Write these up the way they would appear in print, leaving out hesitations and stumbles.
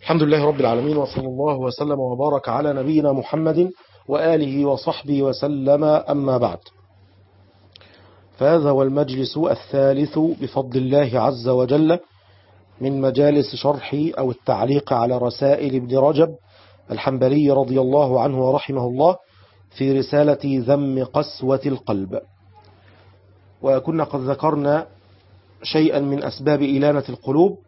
الحمد لله رب العالمين، وصلى الله وسلم وبارك على نبينا محمد وآله وصحبه وسلم، أما بعد. فهذا هو المجلس الثالث بفضل الله عز وجل من مجالس شرح أو التعليق على رسائل ابن رجب الحنبلي رضي الله عنه ورحمه الله في رسالة ذم قسوة القلب. وكنا قد ذكرنا شيئا من أسباب إلانة القلوب،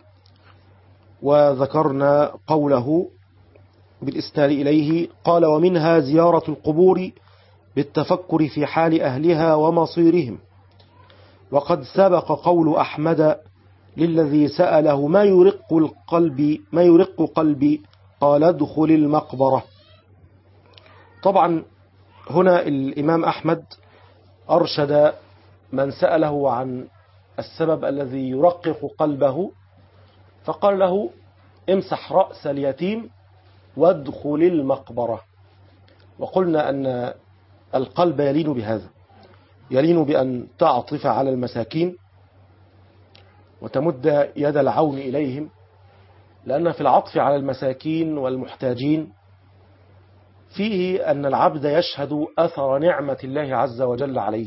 وذكرنا قوله بالإسناد إليه قال: ومنها زيارة القبور بالتفكر في حال أهلها ومصيرهم. وقد سبق قول أحمد للذي سأله: ما يرق قلبي؟ قال: ادخل المقبرة. طبعا هنا الإمام أحمد أرشد من سأله عن السبب الذي يرقق قلبه، فقال له: امسح رأس اليتيم وادخل المقبرة. وقلنا أن القلب يلين بهذا، يلين بأن تعطف على المساكين وتمد يد العون إليهم، لأن في العطف على المساكين والمحتاجين فيه أن العبد يشهد أثر نعمة الله عز وجل عليه.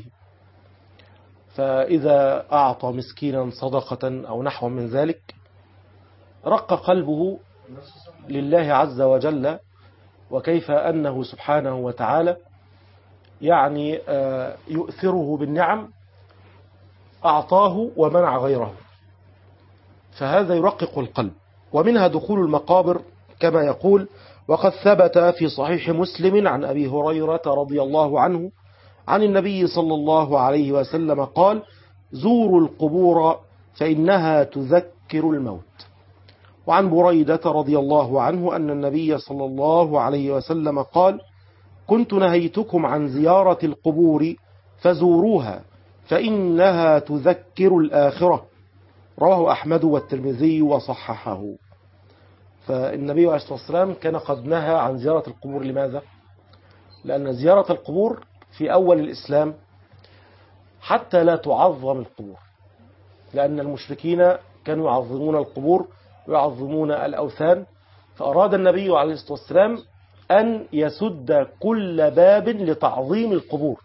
فإذا أعطى مسكينا صدقة أو نحو من ذلك رق قلبه لله عز وجل، وكيف أنه سبحانه وتعالى يعني يؤثره بالنعم، أعطاه ومنع غيره، فهذا يرقق القلب. ومنها دخول المقابر كما يقول: وقد ثبت في صحيح مسلم عن أبي هريرة رضي الله عنه عن النبي صلى الله عليه وسلم قال: زوروا القبور فإنها تذكر الموت. وعن بريدة رضي الله عنه أن النبي صلى الله عليه وسلم قال: كنت نهيتكم عن زيارة القبور فزوروها فإنها تذكر الآخرة. رواه أحمد والترمذي وصححه. فالنبي عليه الصلاة والسلام كان قد نهى عن زيارة القبور. لماذا؟ لأن زيارة القبور في أول الإسلام حتى لا تعظم القبور، لأن المشركين كانوا يعظمون القبور ويعظمون الأوثان، فأراد النبي عليه الصلاة والسلام أن يسد كل باب لتعظيم القبور،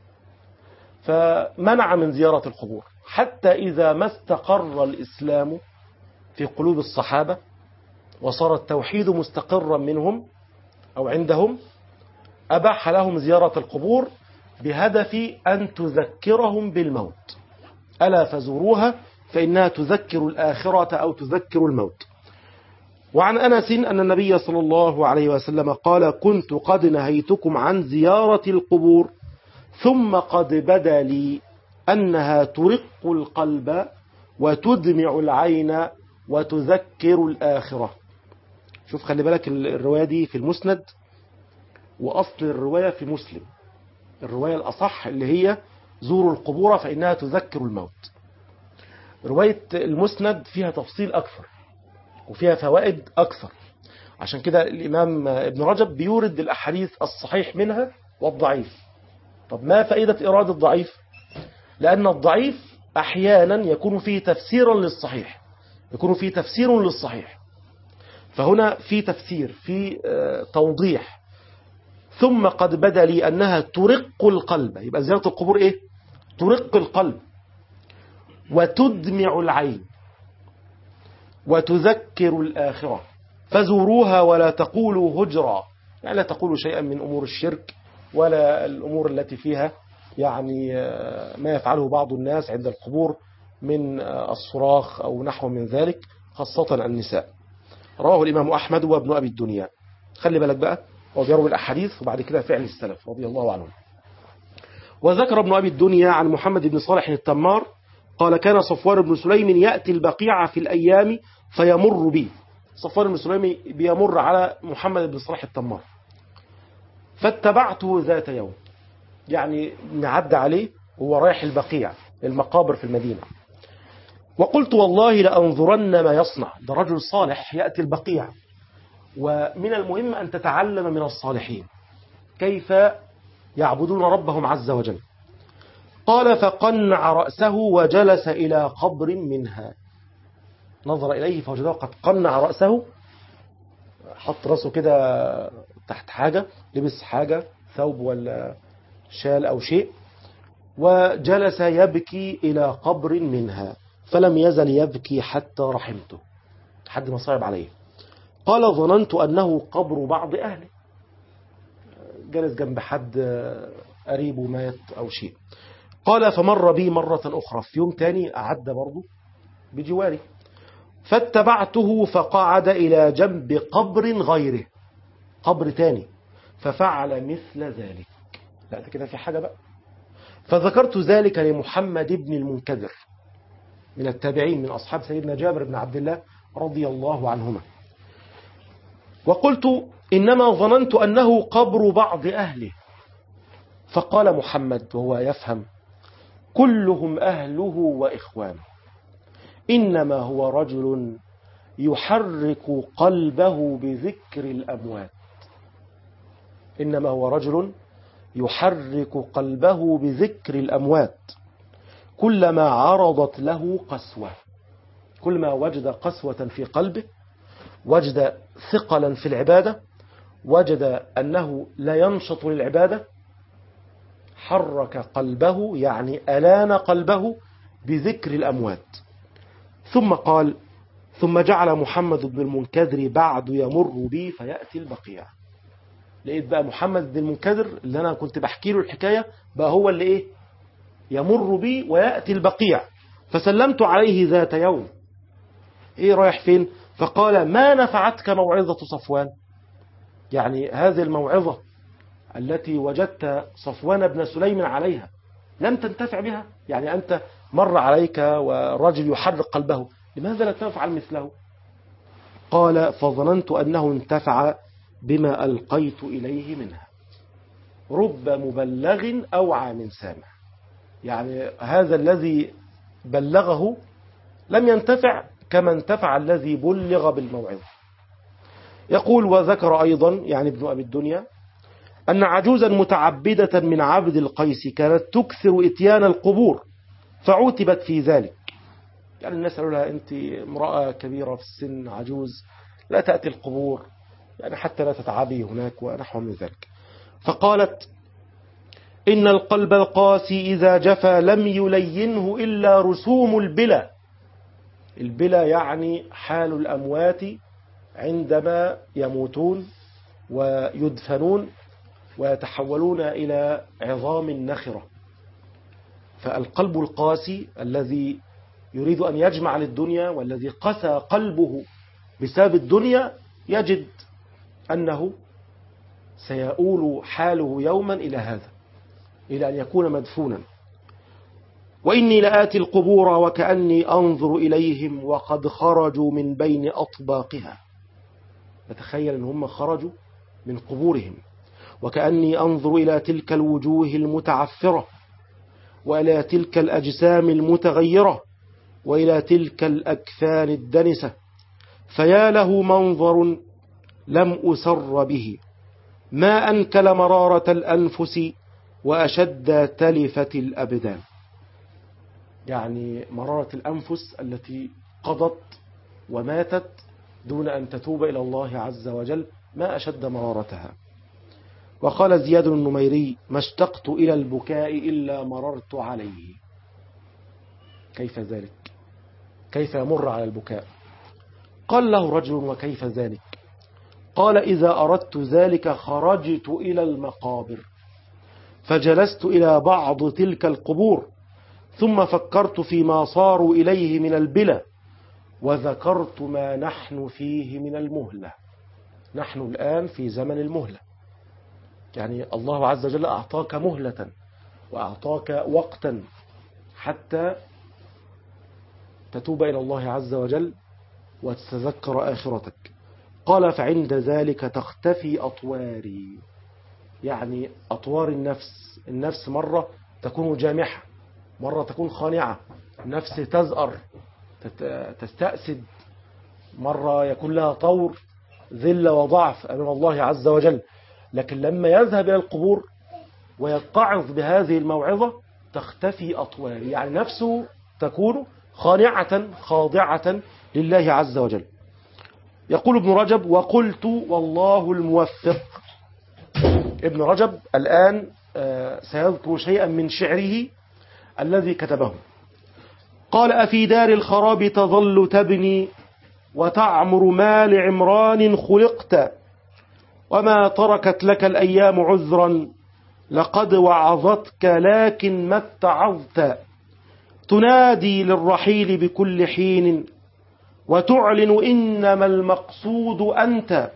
فمنع من زيارة القبور، حتى إذا ما استقر الإسلام في قلوب الصحابة وصار التوحيد مستقرا منهم أو عندهم، أباح لهم زيارة القبور بهدف أن تذكرهم بالموت. ألا فزوروها فإنها تذكر الآخرة أو تذكر الموت. وعن أنس أن النبي صلى الله عليه وسلم قال: كنت قد نهيتكم عن زيارة القبور ثم قد بدا لي أنها ترق القلب وتدمع العين وتذكر الآخرة. شوف، خلي بالك، الرواية دي في المسند، وأصل الرواية في مسلم، الرواية الأصح اللي هي زوروا القبور فإنها تذكر الموت. رواية المسند فيها تفصيل أكثر وفيها فوائد أكثر، عشان كده الإمام ابن رجب بيورد الأحاديث الصحيح منها والضعيف. طب ما فائدة إرادة الضعيف؟ لأن الضعيف أحيانا يكون فيه تفسيرا للصحيح، يكون فيه تفسير للصحيح، فهنا في تفسير، في توضيح. ثم قد بدا لي أنها ترق القلب، يبقى زيارة القبور إيه؟ ترق القلب وتدمع العين وتذكر الآخرة، فزوروها ولا تقولوا هجرا، يعني لا تقولوا شيئا من أمور الشرك ولا الأمور التي فيها يعني ما يفعله بعض الناس عند القبور من الصراخ أو نحو من ذلك، خاصة النساء. رواه الإمام أحمد وابن أبي الدنيا. خلي بالك بقى، هو بيروي الأحاديث وبعد كده فعل السلف رضي الله عنهم. وذكر ابن أبي الدنيا عن محمد بن صالح التمار قال: كان صفوان بن سليم يأتي البقيع في الأيام فيمر به. صفوان بن سليم بيمر على محمد بن صالح التمار، فاتبعته ذات يوم، يعني نعد عليه وهو رايح البقيع، المقابر في المدينة، وقلت: والله لأنظرن ما يصنع. ده رجل صالح يأتي البقيع، ومن المهم أن تتعلم من الصالحين كيف يعبدون ربهم عز وجل. قال: فقنع رأسه وجلس إلى قبر منها. نظر إليه فوجده قد قنع رأسه حط راسه كده تحت حاجة، لبس حاجة ثوب ولا شال أو شيء، وجلس يبكي إلى قبر منها، فلم يزل يبكي حتى رحمته، حد ما صعب عليه. قال ظننت أنه قبر بعض أهله، جلس جنب حد قريبه مات أو شيء. قال فمر بي مرة أخرى، في يوم تاني أعد برضه بجواري، فاتبعته فقعد إلى جنب قبر غيره، قبر تاني، ففعل مثل ذلك. لا ده كده في حاجة بقى. فذكرت ذلك لمحمد بن المنكدر من التابعين من أصحاب سيدنا جابر بن عبد الله رضي الله عنهما، وقلت إنما ظننت أنه قبر بعض أهله. فقال محمد وهو يفهم: كلهم أهله وإخوانه، إنما هو رجل يحرك قلبه بذكر الأموات، إنما هو رجل يحرك قلبه بذكر الأموات، كلما عرضت له قسوة، كل ما وجد قسوة في قلبه، وجد ثقلا في العبادة، وجد أنه لا ينشط للعبادة، حرك قلبه، يعني ألان قلبه بذكر الأموات. ثم قال: ثم جعل محمد بن المنكدر بعد يمر بي فيأتي البقيع. لقيت بقى محمد بن المنكدر اللي أنا كنت بحكي له الحكاية بقى هو اللي إيه يمر بي ويأتي البقيع. فسلمت عليه ذات يوم: إيه رايح فين؟ فقال: ما نفعتك موعظة صفوان؟ يعني هذه الموعظة التي وجدت صفوان بن سليم عليها لم تنتفع بها؟ يعني أنت مر عليك ورجل يحرك قلبه، لماذا لا تفعل مثله؟ قال: فظننت أنه انتفع بما ألقيت إليه منها، رب مبلغ أوعى من سامع. يعني هذا الذي بلغه لم ينتفع كما انتفع الذي بلغ بالموعظة. يقول: وذكر أيضا يعني ابن أبي الدنيا أن عجوزا متعبدة من عبد القيس كانت تكثر إتيان القبور فعوتبت في ذلك. يعني الناس قالوا لها: أنت امرأة كبيرة في السن عجوز، لا تأتي القبور، يعني حتى لا تتعبي هناك ونحو من ذلك. فقالت: إن القلب القاسي إذا جفا لم يلينه إلا رسوم البلا. البلا يعني حال الأموات عندما يموتون ويدفنون ويتحولون إلى عظام نخرة. فالقلب القاسي الذي يريد أن يجمع للدنيا والذي قسى قلبه بسبب الدنيا يجد أنه سيؤول حاله يوما إلى هذا، إلى أن يكون مدفونا. وإني لآتي القبور وكأني أنظر إليهم وقد خرجوا من بين أطباقها. نتخيل أن هم خرجوا من قبورهم، وكأني أنظر إلى تلك الوجوه المتعفرة، وإلى تلك الأجسام المتغيرة، وإلى تلك الأكفان الدنسة، فيا له منظر لم أسر به، ما أنكل مرارة الأنفس وأشد تلفة الأبدان. يعني مرارة الأنفس التي قضت وماتت دون أن تتوب إلى الله عز وجل، ما أشد مرارتها. وقال زياد النميري: ما اشتقت إلى البكاء إلا مررت عليه. كيف ذلك؟ كيف يمر على البكاء؟ قال له رجل: وكيف ذلك؟ قال: إذا أردت ذلك خرجت إلى المقابر فجلست إلى بعض تلك القبور، ثم فكرت فيما صاروا إليه من البلى، وذكرت ما نحن فيه من المهلة. نحن الآن في زمن المهلة، يعني الله عز وجل أعطاك مهلة وأعطاك وقتا حتى تتوب إلى الله عز وجل وتتذكر آخرتك. قال: فعند ذلك تختفي أطواري، يعني أطوار النفس. النفس مرة تكون جامحة، مرة تكون خانعة، النفس تزأر تستأسد، مرة يكون لها طور ذل وضعف أمام الله عز وجل. لكن لما يذهب إلى القبور ويتعظ بهذه الموعظة تختفي أطواري، يعني نفسه تكون خانعة خاضعة لله عز وجل. يقول ابن رجب: وقلت والله الموفق. ابن رجب الآن سيذكر شيئا من شعره الذي كتبه. قال: أفي دار الخراب تظل تبني وتعمر ما لعمران خلقت، وما تركت لك الأيام عذرا لقد وعظتك لكن ما اتعظت، تنادي للرحيل بكل حين وتعلن إنما المقصود أنت،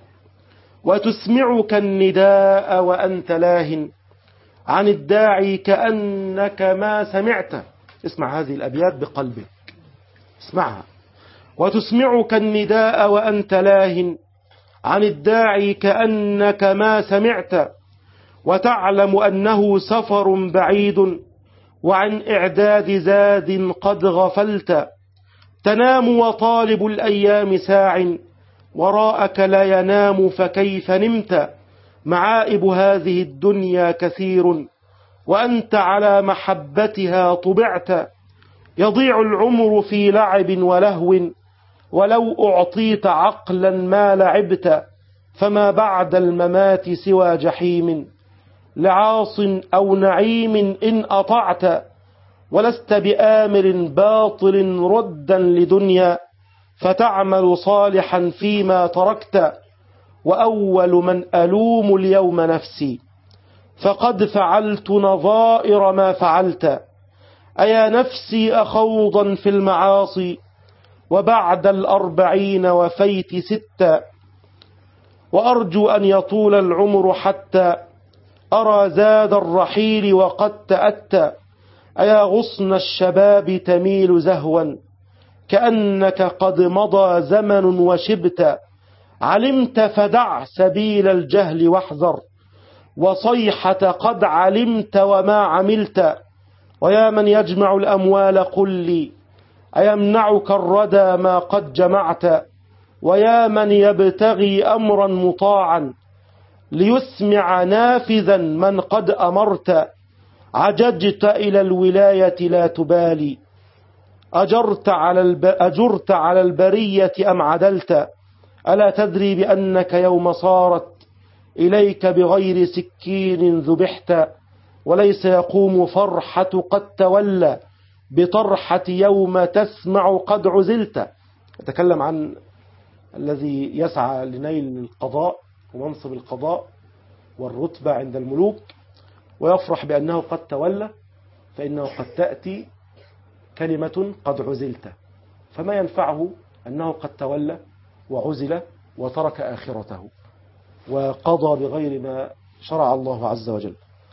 وتسمعك النداء وأنت لاه عن الداعي كأنك ما سمعت. اسمع هذه الأبيات بقلبك، اسمعها. وتسمعك النداء وأنت لاه عن الداعي كأنك ما سمعت، وتعلم أنه سفر بعيد وعن إعداد زاد قد غفلت، تنام وطالب الأيام ساع وراءك لا ينام فكيف نمت، معائب هذه الدنيا كثير وأنت على محبتها طبعت، يضيع العمر في لعب ولهو ولو أعطيت عقلا ما لعبت، فما بعد الممات سوى جحيم لعاص أو نعيم إن أطعت، ولست بآمر باطل ردا لدنيا فتعمل صالحا فيما تركت، وأول من ألوم اليوم نفسي فقد فعلت نظائر ما فعلت، أيا نفسي أخوضا في المعاصي وبعد 40 وفيت 6، وأرجو أن يطول العمر حتى أرى زاد الرحيل وقد تأتى، أيا غصن الشباب تميل زهوا كأنك قد مضى زمن وشبت، علمت فدع سبيل الجهل واحذر وصيحة قد علمت وما عملت، ويا من يجمع الأموال قل لي أيمنعك الردى ما قد جمعت، ويا من يبتغي أمرا مطاعا ليسمع نافذا من قد أمرت، عججت إلى الولاية لا تبالي أجرت على البرية أم عدلت، ألا تدري بأنك يوم صارت إليك بغير سكين ذبحت، وليس يقوم فرحة قد تولى بطرحة يوم تسمع قد عزلت. يتكلم عن الذي يسعى لنيل القضاء ومنصب القضاء والرتبة عند الملوك ويفرح بأنه قد تولى، فإنه قد تأتي كلمة قد عزلت، فما ينفعه أنه قد تولى وعزل وترك آخرته وقضى بغير ما شرع الله عز وجل.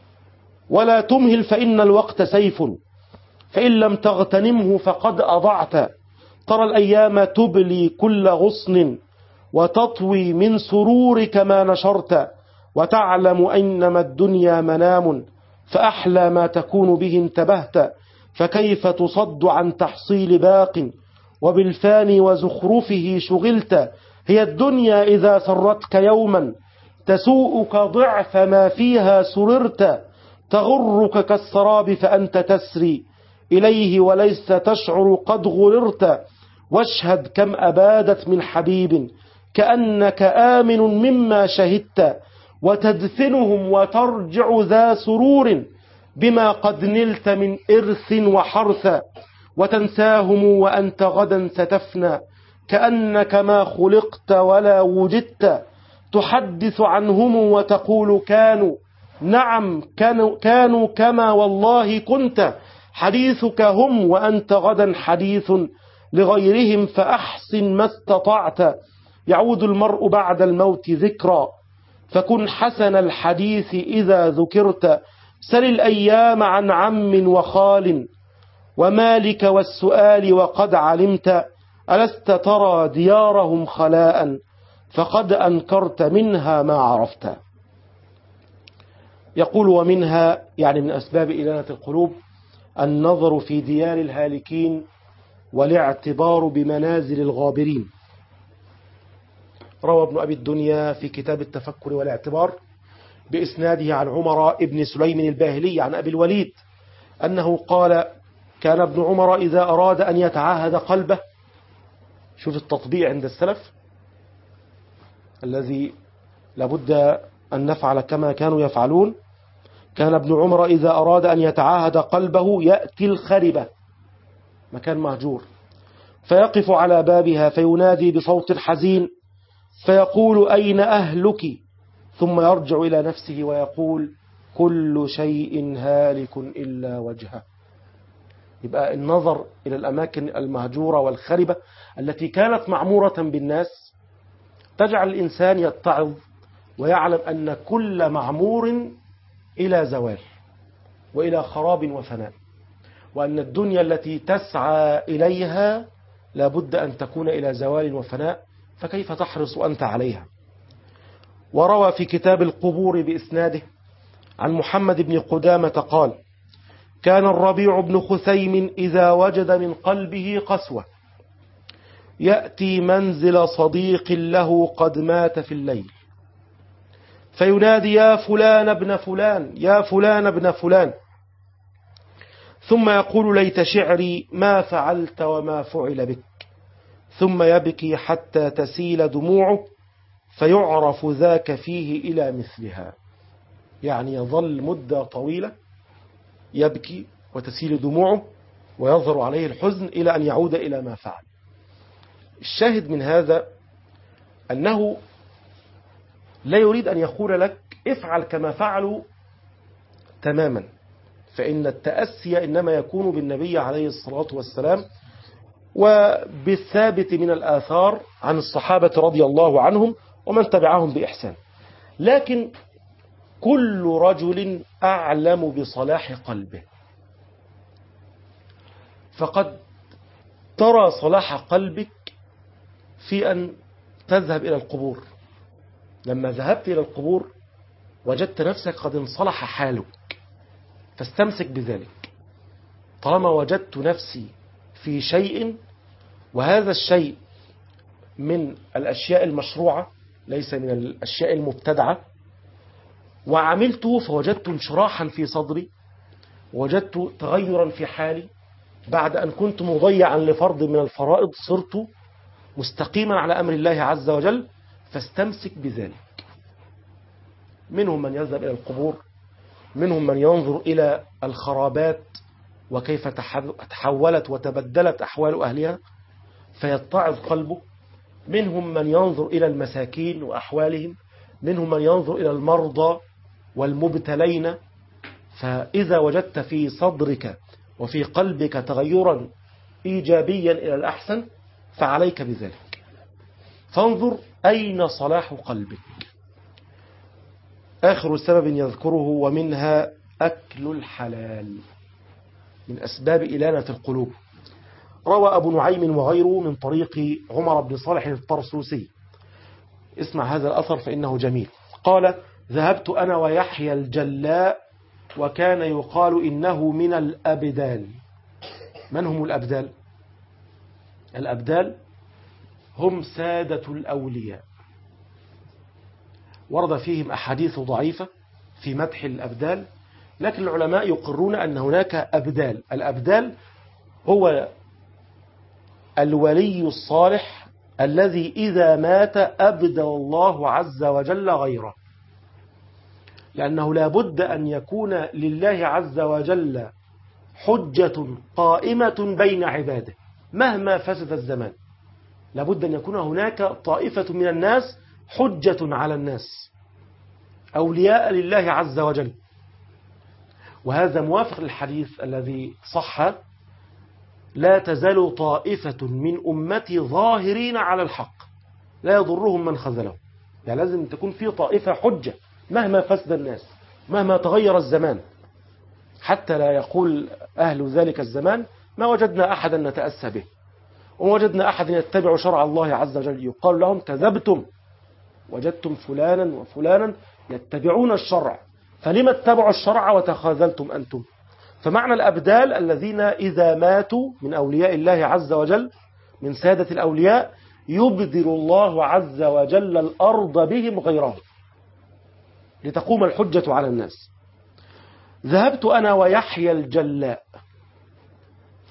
ولا تمهل فإن الوقت سيف فإن لم تغتنمه فقد أضعت، ترى الأيام تبلي كل غصن وتطوي من سرورك ما نشرت، وتعلم أنما الدنيا منام فأحلى ما تكون به انتبهت، فكيف تصد عن تحصيل باق وبالفاني وزخرفه شغلت، هي الدنيا إذا سرتك يوما تسوءك ضعف ما فيها سررت، تغرك كالسراب فأنت تسري إليه وليس تشعر قد غررت، واشهد كم أبادت من حبيب كأنك آمن مما شهدت، وتدفنهم وترجع ذا سرور بما قد نلت من إرث وحرث، وتنساهم وأنت غدا ستفنى كأنك ما خلقت ولا وجدت، تحدث عنهم وتقول كانوا، نعم كانوا كما والله كنت، حديثك هم وأنت غدا حديث لغيرهم فأحسن ما استطعت، يعود المرء بعد الموت ذكرى فكن حسن الحديث إذا ذكرت، سل الأيام عن عم وخال ومالك والسؤال وقد علمت، ألست ترى ديارهم خلاء فقد أنكرت منها ما عرفت. يقول ومنها يعني من أسباب إلانة القلوب النظر في ديار الهالكين والاعتبار بمنازل الغابرين. روى ابن أبي الدنيا في كتاب التفكر والاعتبار بإسناده عن عمر ابن سليم الباهلي عن أبي الوليد أنه قال كان ابن عمر إذا أراد أن يتعاهد قلبه، شوف التطبيع عند السلف، الذي لابد أن نفعل كما كانوا يفعلون. كان ابن عمر إذا أراد أن يتعاهد قلبه يأتي الخربة، مكان مهجور، فيقف على بابها فينادي بصوت حزين فيقول أين أهلك، ثم يرجع إلى نفسه ويقول كل شيء هالك إلا وجهه. يبقى النظر إلى الأماكن المهجورة والخربة التي كانت معمورة بالناس تجعل الإنسان يتعظ ويعلم أن كل معمور إلى زوال وإلى خراب وفناء، وأن الدنيا التي تسعى إليها لابد أن تكون إلى زوال وفناء، فكيف تحرص أنت عليها؟ وروى في كتاب القبور بإسناده عن محمد بن قدامة قال: كان الربيع بن خثيم إذا وجد من قلبه قسوة يأتي منزل صديق له قد مات في الليل فينادي يا فلان ابن فلان، يا فلان ابن فلان، ثم يقول ليت شعري ما فعلت وما فعل بك، ثم يبكي حتى تسيل دموعه فيعرف ذاك فيه إلى مثلها. يعني يظل مدة طويلة يبكي وتسيل دموعه ويظهر عليه الحزن إلى أن يعود إلى ما فعل. الشاهد من هذا أنه لا يريد أن يقول لك افعل كما فعلوا تماما، فإن التأسي إنما يكون بالنبي عليه الصلاة والسلام وبالثابت من الآثار عن الصحابة رضي الله عنهم ومن تبعهم بإحسان. لكن كل رجل أعلم بصلاح قلبه، فقد ترى صلاح قلبك في أن تذهب إلى القبور. لما ذهبت إلى القبور وجدت نفسك قد انصلح حالك، فاستمسك بذلك. طالما وجدت نفسي في شيء وهذا الشيء من الأشياء المشروعة ليس من الأشياء المبتدعة وعملته، فوجدت انشراحا في صدري، وجدت تغيرا في حالي، بعد أن كنت مضيعا لفرض من الفرائض صرت مستقيما على أمر الله عز وجل، فاستمسك بذلك. منهم من يذهب إلى القبور، منهم من ينظر إلى الخرابات وكيف تحولت وتبدلت أحوال أهلها فيتعظ قلبه، منهم من ينظر إلى المساكين وأحوالهم، منهم من ينظر إلى المرضى والمبتلين. فإذا وجدت في صدرك وفي قلبك تغيرا إيجابيا إلى الأحسن فعليك بذلك. فانظر أين صلاح قلبك. آخر سبب يذكره ومنها أكل الحلال من أسباب إلانة القلوب. روى أبو نعيم وغيره من طريق عمر بن صالح الطرسوسي، اسمع هذا الأثر فإنه جميل. قال: ذهبت أنا ويحيى الجلاء وكان يقال إنه من الأبدال. من هم الأبدال؟ الأبدال هم سادة الأولياء، ورد فيهم أحاديث ضعيفة في مدح الأبدال، لكن العلماء يقرون أن هناك أبدال. الأبدال هو الولي الصالح الذي إذا مات أبدل الله عز وجل غيره، لأنه لا بد أن يكون لله عز وجل حجة قائمة بين عباده مهما فسد الزمان. لا بد أن يكون هناك طائفة من الناس حجة على الناس، أولياء لله عز وجل. وهذا موافق للحديث الذي صح: لا تزال طائفة من أمتي ظاهرين على الحق لا يضرهم من خذلهم. يعني لازم تكون في طائفة حجة مهما فسد الناس، مهما تغير الزمان، حتى لا يقول أهل ذلك الزمان ما وجدنا أحدا نتأسى به ووجدنا أحدا يتبع شرع الله عز وجل. يقال لهم كذبتم، وجدتم فلانا وفلانا يتبعون الشرع، فلما اتبعوا الشرع وتخاذلتم أنتم؟ فمعنى الأبدال الذين إذا ماتوا من أولياء الله عز وجل من سادة الأولياء يبدل الله عز وجل الأرض بهم غيرهم لتقوم الحجة على الناس. ذهبت أنا ويحيى الجلاء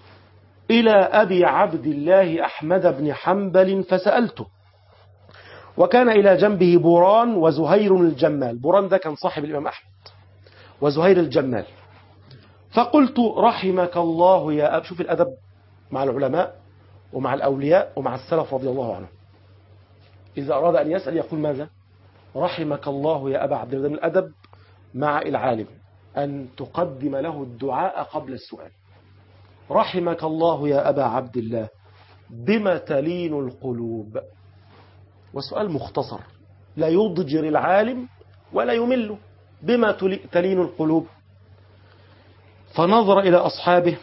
إلى أبي عبد الله أحمد بن حنبل فسألته وكان إلى جنبه بوران وزهير الجمال. بوران ده كان صاحب الإمام أحمد، وزهير الجمال. فقلت رحمك الله يا أب. شوف الأدب مع العلماء ومع الأولياء ومع السلف رضي الله عنهم. إذا أراد أن يسأل يقول ماذا؟ رحمك الله يا أبا عبد الله. من الأدب مع العالم أن تقدم له الدعاء قبل السؤال. رحمك الله يا أبا عبد الله بما تلين القلوب. وسؤال مختصر لا يضجر العالم ولا يمل. بما تلين القلوب؟ فنظر إلى أصحابه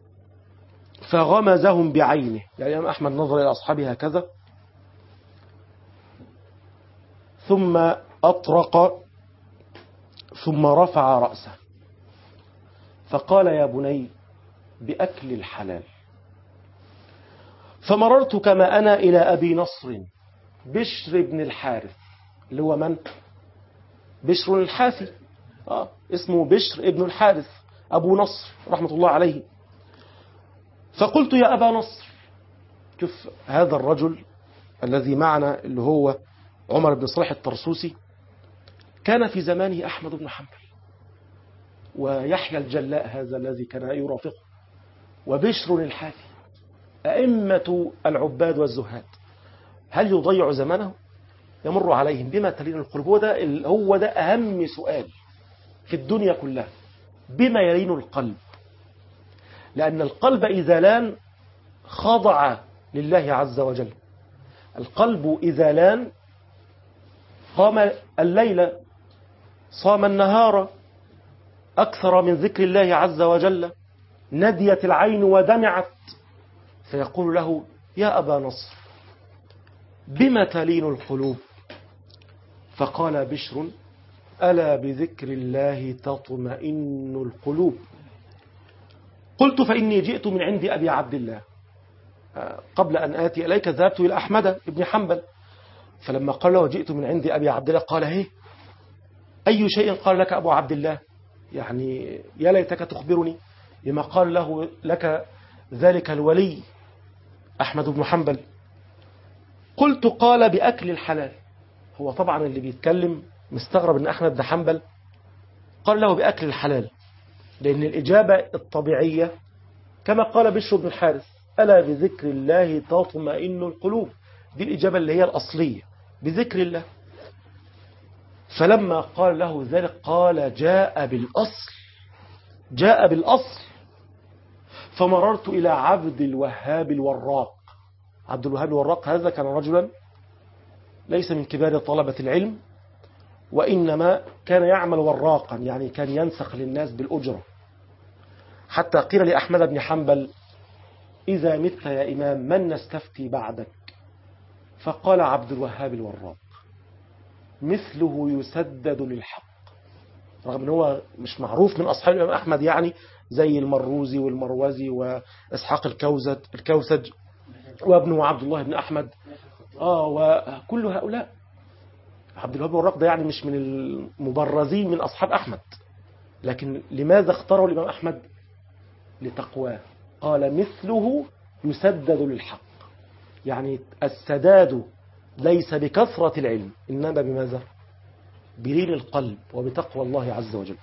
فغمزهم بعينه. يعني الإمام أحمد نظر إلى أصحابه هكذا ثم أطرق ثم رفع رأسه فقال يا بني بأكل الحلال. فمررت كما أنا إلى أبي نصر بشر بن الحارث، اللي هو من؟ بشر الحافي، اسمه بشر ابن الحارث أبو نصر رحمة الله عليه. فقلت يا أبا نصر. شوف هذا الرجل الذي معنا اللي هو عمر بن صالح الطرسوسي، كان في زمانه أحمد بن حنبل ويحيى الجلاء هذا الذي كان يرافقه وبشر الحافي، أئمة العباد والزهاد. هل يضيع زمانه؟ يمر عليهم بما تلين القلوب. هو ده أهم سؤال في الدنيا كلها، بما يلين القلب. لأن القلب إذا لان خضع لله عز وجل. القلب إذا لان قام الليل صام النهار أكثر من ذكر الله عز وجل، نديت العين ودمعت، فيقول له يا أبا نصر بما تلين القلوب؟ فقال بشر ألا بذكر الله تطمئن القلوب. قلت فإني جئت من عند أبي عبد الله. قبل أن آتي إليك ذهبت إلى أحمد بن حنبل، فلما قال له جئت من عند أبي عبد الله قال هي أي شيء قال لك أبو عبد الله؟ يعني يا ليتك تخبرني بما قال لك ذلك الولي أحمد بن حنبل. قلت قال بأكل الحلال. هو طبعا اللي بيتكلم مستغرب أن أحمد بن حنبل قال له بأكل الحلال، لأن الإجابة الطبيعية كما قال بشر بن الحارث ألا بذكر الله تطمئن القلوب. دي الإجابة اللي هي الأصلية، بذكر الله. فلما قال له ذلك قال جاء بالأصل، جاء بالأصل. فمررت إلى عبد الوهاب الوراق. عبد الوهاب الوراق هذا كان رجلا ليس من كبار طلبة العلم، وإنما كان يعمل وراقا، يعني كان ينسخ للناس بالأجرة. حتى قيل لأحمد بن حنبل إذا مت يا إمام من نستفتي بعدك؟ فقال عبد الوهاب الوراق مثله يسدد للحق. رغم أنه هو مش معروف من أصحاب الإمام أحمد، يعني زي المروزي والمروزي وإسحاق الكوسج وابنه عبد الله بن أحمد وكل هؤلاء. عبد الوهاب الوراق ده يعني مش من المبرزين من أصحاب أحمد، لكن لماذا اختاره الإمام أحمد؟ لتقواه. قال مثله يسدد للحق، يعني السداد ليس بكثرة العلم إنما بماذا؟ بلين القلب وبتقوى الله عز وجل.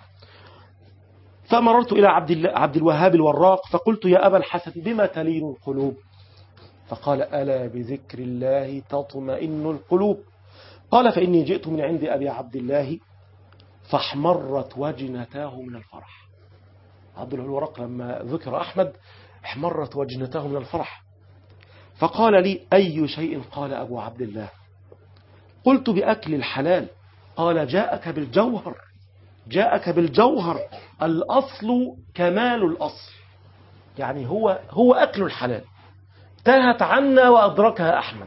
فمررت إلى عبد الوهاب الوراق فقلت يا أبا الحسن بما تلين القلوب؟ فقال ألا بذكر الله تطمئن القلوب. قال فإني جئت من عند أبي عبد الله فاحمرت وجنتاه من الفرح. عبد الوهاب الوراق لما ذكر أحمد احمرت وجنتاه من الفرح. فقال لي أي شيء؟ قال أبو عبد الله. قلت بأكل الحلال. قال جاءك بالجوهر، جاءك بالجوهر. الأصل كمال الأصل، يعني هو أكل الحلال. تاهت عنا وأدركها أحمد،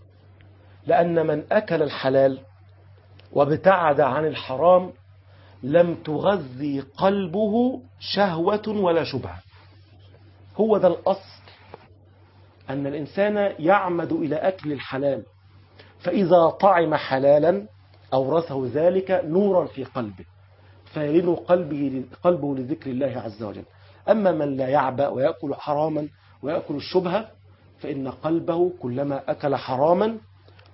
لأن من أكل الحلال وابتعد عن الحرام لم تغذي قلبه شهوة ولا شبهة. هو ده الأصل، أن الإنسان يعمد إلى أكل الحلال، فإذا طعم حلالا أورثه ذلك نورا في قلبه فيلين قلبه لذكر الله عز وجل. أما من لا يعبأ ويأكل حراما ويأكل الشبهة فإن قلبه كلما أكل حراما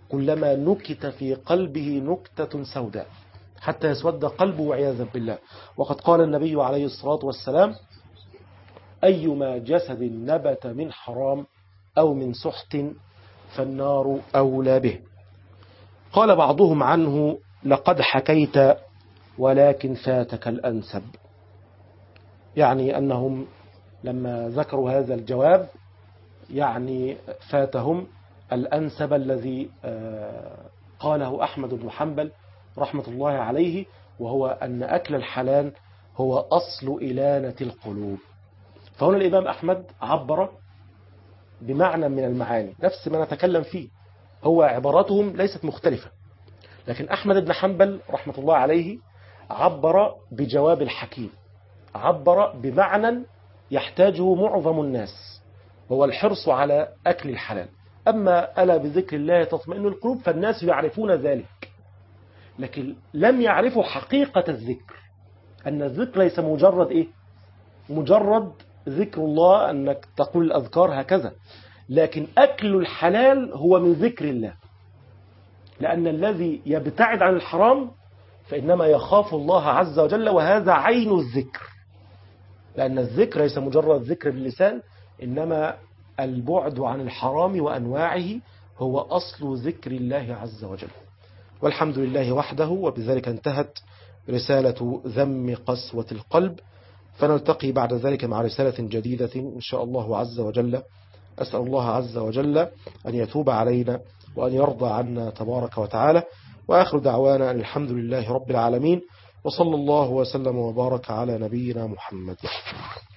كلما نكت في قلبه نكتة سوداء حتى يسود قلبه والعياذ بالله. وقد قال النبي عليه الصلاة والسلام: أيما جسد نبت من حرام أو من سحت فالنار أولى به. قال بعضهم عنه: لقد حكيت ولكن فاتك الأنسب. يعني أنهم لما ذكروا هذا الجواب يعني فاتهم الأنسب الذي قاله أحمد بن حنبل رحمة الله عليه، وهو أن أكل الحلال هو أصل إلانة القلوب. فهنا الإمام أحمد عبر بمعنى من المعاني نفس ما نتكلم فيه، هو عباراتهم ليست مختلفة، لكن أحمد بن حنبل رحمة الله عليه عبر بجواب الحكيم، عبر بمعنى يحتاجه معظم الناس، هو الحرص على أكل الحلال. أما ألا بذكر الله تطمئن القلوب فالناس يعرفون ذلك، لكن لم يعرفوا حقيقة الذكر، أن الذكر ليس مجرد مجرد ذكر الله، أنك تقول الأذكار هكذا، لكن أكل الحلال هو من ذكر الله، لأن الذي يبتعد عن الحرام فإنما يخاف الله عز وجل، وهذا عين الذكر، لأن الذكر ليس مجرد ذكر باللسان، إنما البعد عن الحرام وأنواعه هو أصل ذكر الله عز وجل. والحمد لله وحده. وبذلك انتهت رسالة ذم قسوة القلب، فنلتقي بعد ذلك مع رسالة جديدة إن شاء الله عز وجل. أسأل الله عز وجل أن يتوب علينا وأن يرضى عنا تبارك وتعالى. وآخر دعوانا أن الحمد لله رب العالمين، وصلى الله وسلم وبارك على نبينا محمد.